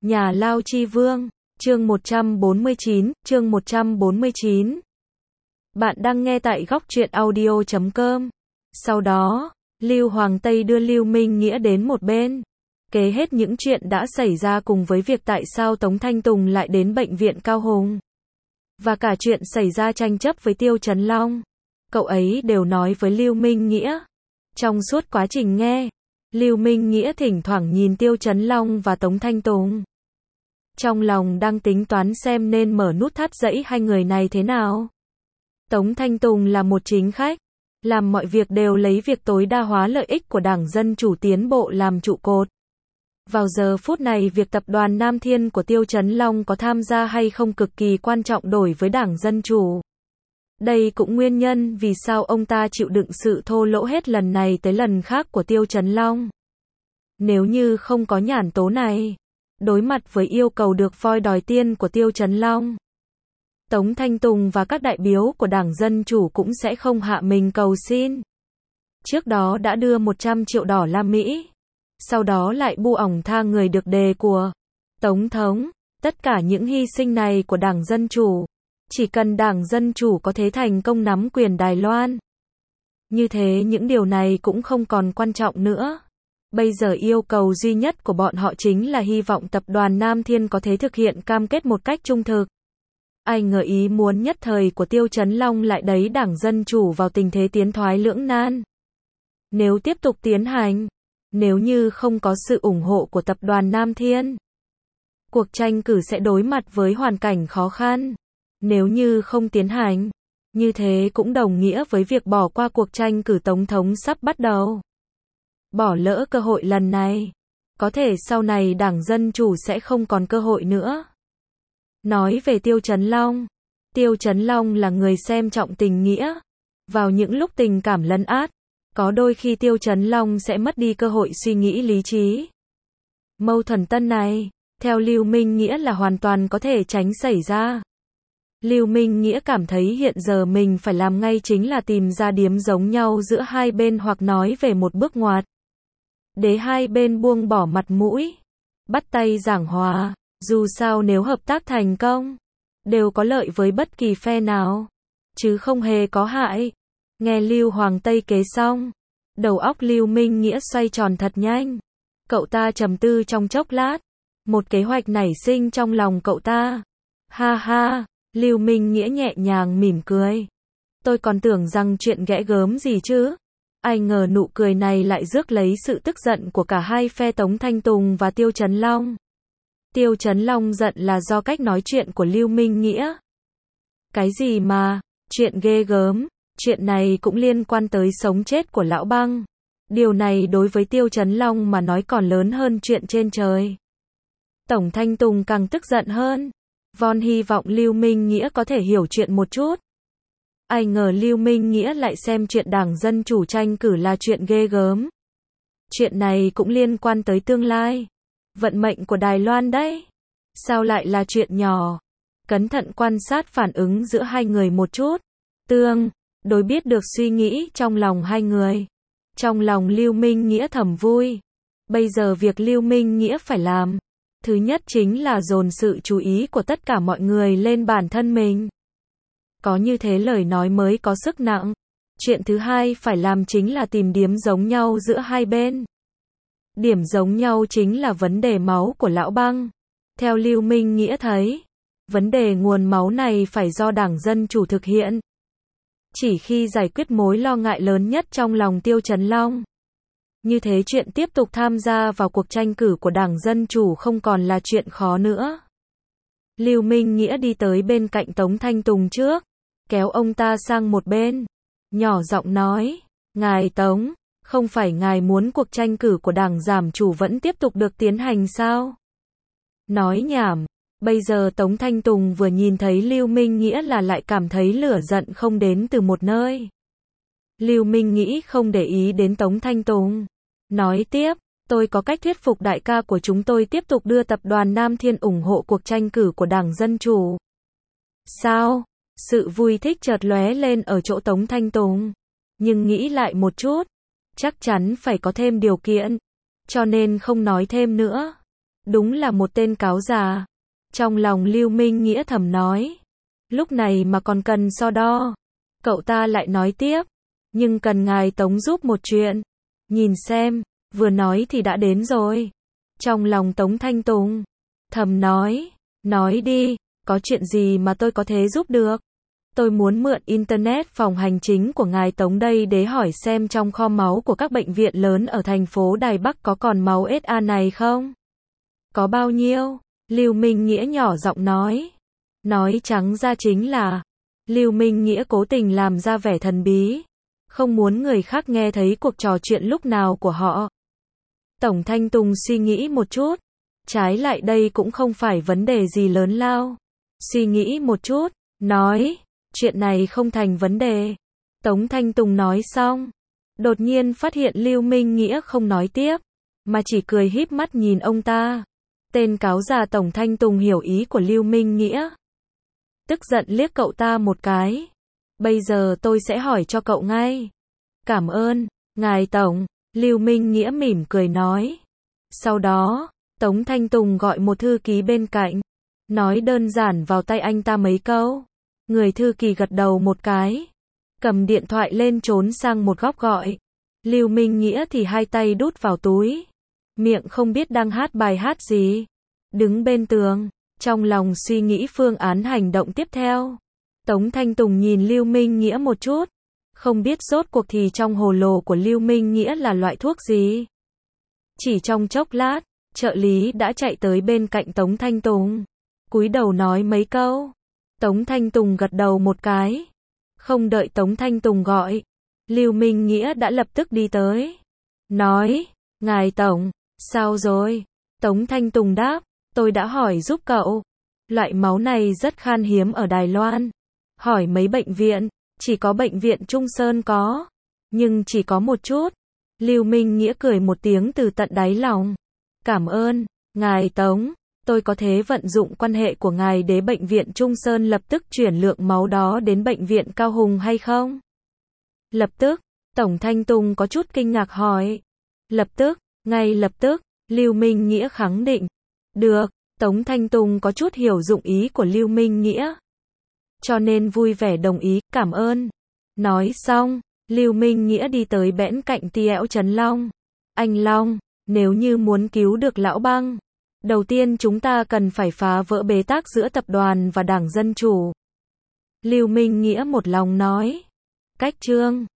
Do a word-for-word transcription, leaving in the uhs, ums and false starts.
Nhà Lao Chi Vương, chương một trăm bốn mươi chín, chương một trăm bốn mươi chín. Bạn đang nghe tại góc truyện audio chấm com. Sau đó, Lưu Hoàng Tây đưa Lưu Minh Nghĩa đến một bên, kể hết những chuyện đã xảy ra cùng với việc tại sao Tống Thanh Tùng lại đến bệnh viện Cao Hùng. Và cả chuyện xảy ra tranh chấp với Tiêu Chấn Long. Cậu ấy đều nói với Lưu Minh Nghĩa. Trong suốt quá trình nghe, Lưu Minh Nghĩa thỉnh thoảng nhìn Tiêu Chấn Long và Tống Thanh Tùng. Trong lòng đang tính toán xem nên mở nút thắt dãy hai người này thế nào. Tống Thanh Tùng là một chính khách, làm mọi việc đều lấy việc tối đa hóa lợi ích của Đảng Dân Chủ tiến bộ làm trụ cột. Vào giờ phút này việc tập đoàn Nam Thiên của Tiêu Chấn Long có tham gia hay không cực kỳ quan trọng đối với Đảng Dân Chủ. Đây cũng nguyên nhân vì sao ông ta chịu đựng sự thô lỗ hết lần này tới lần khác của Tiêu Chấn Long. Nếu như không có nhản tố này, đối mặt với yêu cầu được voi đòi tiên của Tiêu Chấn Long, Tống Thanh Tùng và các đại biểu của Đảng Dân Chủ cũng sẽ không hạ mình cầu xin. Trước đó đã đưa một trăm triệu đỏ la Mỹ, sau đó lại bu ỏng tha người được đề của Tổng thống. Tất cả những hy sinh này của Đảng Dân Chủ, chỉ cần Đảng Dân Chủ có thể thành công nắm quyền Đài Loan, như thế những điều này cũng không còn quan trọng nữa. Bây giờ yêu cầu duy nhất của bọn họ chính là hy vọng tập đoàn Nam Thiên có thể thực hiện cam kết một cách trung thực. Ai ngờ ý muốn nhất thời của Tiêu Chấn Long lại đẩy Đảng Dân Chủ vào tình thế tiến thoái lưỡng nan. Nếu tiếp tục tiến hành, nếu như không có sự ủng hộ của tập đoàn Nam Thiên, cuộc tranh cử sẽ đối mặt với hoàn cảnh khó khăn. Nếu như không tiến hành, như thế cũng đồng nghĩa với việc bỏ qua cuộc tranh cử tổng thống sắp bắt đầu. Bỏ lỡ cơ hội lần này, có thể sau này Đảng Dân Chủ sẽ không còn cơ hội nữa. Nói về Tiêu Chấn Long, Tiêu Chấn Long là người xem trọng tình nghĩa. Vào những lúc tình cảm lấn át, có đôi khi Tiêu Chấn Long sẽ mất đi cơ hội suy nghĩ lý trí. Mâu thuẫn tân này, theo Lưu Minh Nghĩa là hoàn toàn có thể tránh xảy ra. Lưu Minh Nghĩa cảm thấy hiện giờ mình phải làm ngay chính là tìm ra điểm giống nhau giữa hai bên hoặc nói về một bước ngoặt, để hai bên buông bỏ mặt mũi, bắt tay giảng hòa. Dù sao nếu hợp tác thành công, đều có lợi với bất kỳ phe nào, chứ không hề có hại. Nghe Lưu Hoàng Tây kể xong, đầu óc Lưu Minh Nghĩa xoay tròn thật nhanh. Cậu ta trầm tư trong chốc lát, một kế hoạch nảy sinh trong lòng cậu ta. Ha ha, Lưu Minh Nghĩa nhẹ nhàng mỉm cười. Tôi còn tưởng rằng chuyện ghẻ gớm gì chứ. Ai ngờ nụ cười này lại rước lấy sự tức giận của cả hai phe Tống Thanh Tùng và Tiêu Chấn Long. Tiêu Chấn Long giận là do cách nói chuyện của Lưu Minh Nghĩa. Cái gì mà, chuyện ghê gớm, chuyện này cũng liên quan tới sống chết của lão băng. Điều này đối với Tiêu Chấn Long mà nói còn lớn hơn chuyện trên trời. Tổng Thanh Tùng càng tức giận hơn. Von hy vọng Lưu Minh Nghĩa có thể hiểu chuyện một chút. Ai ngờ Lưu Minh Nghĩa lại xem chuyện Đảng Dân Chủ tranh cử là chuyện ghê gớm. Chuyện này cũng liên quan tới tương lai, vận mệnh của Đài Loan đấy. Sao lại là chuyện nhỏ? Cẩn thận quan sát phản ứng giữa hai người một chút. Tương đối biết được suy nghĩ trong lòng hai người. Trong lòng Lưu Minh Nghĩa thầm vui. Bây giờ việc Lưu Minh Nghĩa phải làm, thứ nhất chính là dồn sự chú ý của tất cả mọi người lên bản thân mình. Có như thế lời nói mới có sức nặng. Chuyện thứ hai phải làm chính là tìm điểm giống nhau giữa hai bên. Điểm giống nhau chính là vấn đề máu của lão băng. Theo Lưu Minh Nghĩa thấy, vấn đề nguồn máu này phải do Đảng Dân Chủ thực hiện. Chỉ khi giải quyết mối lo ngại lớn nhất trong lòng Tiêu Chấn Long, như thế chuyện tiếp tục tham gia vào cuộc tranh cử của Đảng Dân Chủ không còn là chuyện khó nữa. Lưu Minh Nghĩa đi tới bên cạnh Tống Thanh Tùng trước, kéo ông ta sang một bên, nhỏ giọng nói, ngài Tống, không phải ngài muốn cuộc tranh cử của Đảng Giảm Chủ vẫn tiếp tục được tiến hành sao? Nói nhảm. Bây giờ Tống Thanh Tùng vừa nhìn thấy Lưu Minh Nghĩa là lại cảm thấy lửa giận không đến từ một nơi. Lưu Minh Nghĩa không để ý đến Tống Thanh Tùng, nói tiếp, tôi có cách thuyết phục đại ca của chúng tôi tiếp tục đưa tập đoàn Nam Thiên ủng hộ cuộc tranh cử của Đảng Dân Chủ. Sao? Sự vui thích chợt lóe lên ở chỗ Tống Thanh Tùng, nhưng nghĩ lại một chút, chắc chắn phải có thêm điều kiện, cho nên không nói thêm nữa. Đúng là một tên cáo già. Trong lòng Lưu Minh Nghĩa thầm nói. Lúc này mà còn cần so đo. Cậu ta lại nói tiếp. Nhưng cần ngài Tống giúp một chuyện. Nhìn xem, vừa nói thì đã đến rồi. Trong lòng Tống Thanh Tùng thầm nói. Nói đi, có chuyện gì mà tôi có thể giúp được? Tôi muốn mượn Internet phòng hành chính của ngài Tống đây để hỏi xem trong kho máu của các bệnh viện lớn ở thành phố Đài Bắc có còn máu ét a này không? Có bao nhiêu? Lưu Minh Nghĩa nhỏ giọng nói. Nói trắng ra chính là, Lưu Minh Nghĩa cố tình làm ra vẻ thần bí, không muốn người khác nghe thấy cuộc trò chuyện lúc nào của họ. Tổng Thanh Tùng suy nghĩ một chút, trái lại đây cũng không phải vấn đề gì lớn lao. Suy nghĩ một chút, nói, chuyện này không thành vấn đề. Tống Thanh Tùng nói xong, đột nhiên phát hiện Lưu Minh Nghĩa không nói tiếp, mà chỉ cười híp mắt nhìn ông ta. Tên cáo già Tổng Thanh Tùng hiểu ý của Lưu Minh Nghĩa. Tức giận liếc cậu ta một cái. Bây giờ tôi sẽ hỏi cho cậu ngay. Cảm ơn, ngài Tổng, Lưu Minh Nghĩa mỉm cười nói. Sau đó, Tống Thanh Tùng gọi một thư ký bên cạnh, nói đơn giản vào tay anh ta mấy câu. Người thư ký gật đầu một cái, cầm điện thoại lên trốn sang một góc gọi. Lưu Minh Nghĩa thì hai tay đút vào túi, miệng không biết đang hát bài hát gì, đứng bên tường, trong lòng suy nghĩ phương án hành động tiếp theo. Tống Thanh Tùng nhìn Lưu Minh Nghĩa một chút, không biết rốt cuộc thì trong hồ lô của Lưu Minh Nghĩa là loại thuốc gì. Chỉ trong chốc lát, trợ lý đã chạy tới bên cạnh Tống Thanh Tùng, cúi đầu nói mấy câu. Tống Thanh Tùng gật đầu một cái. Không đợi Tống Thanh Tùng gọi, Lưu Minh Nghĩa đã lập tức đi tới. Nói, ngài Tổng, sao rồi? Tống Thanh Tùng đáp, tôi đã hỏi giúp cậu. Loại máu này rất khan hiếm ở Đài Loan. Hỏi mấy bệnh viện, chỉ có bệnh viện Trung Sơn có. Nhưng chỉ có một chút. Lưu Minh Nghĩa cười một tiếng từ tận đáy lòng. Cảm ơn, ngài Tống. Tôi có thể vận dụng quan hệ của ngài để bệnh viện Trung Sơn lập tức chuyển lượng máu đó đến bệnh viện Cao Hùng hay không? Lập tức, Tổng Thanh Tùng có chút kinh ngạc hỏi. Lập tức, ngay lập tức, Lưu Minh Nghĩa khẳng định. Được, Tống Thanh Tùng có chút hiểu dụng ý của Lưu Minh Nghĩa. Cho nên vui vẻ đồng ý, cảm ơn. Nói xong, Lưu Minh Nghĩa đi tới bẽn cạnh Tiễu Trấn Long. Anh Long, nếu như muốn cứu được Lão Băng, đầu tiên chúng ta cần phải phá vỡ bế tắc giữa tập đoàn và Đảng Dân Chủ. Lưu Minh Nghĩa một lòng nói. Cách chương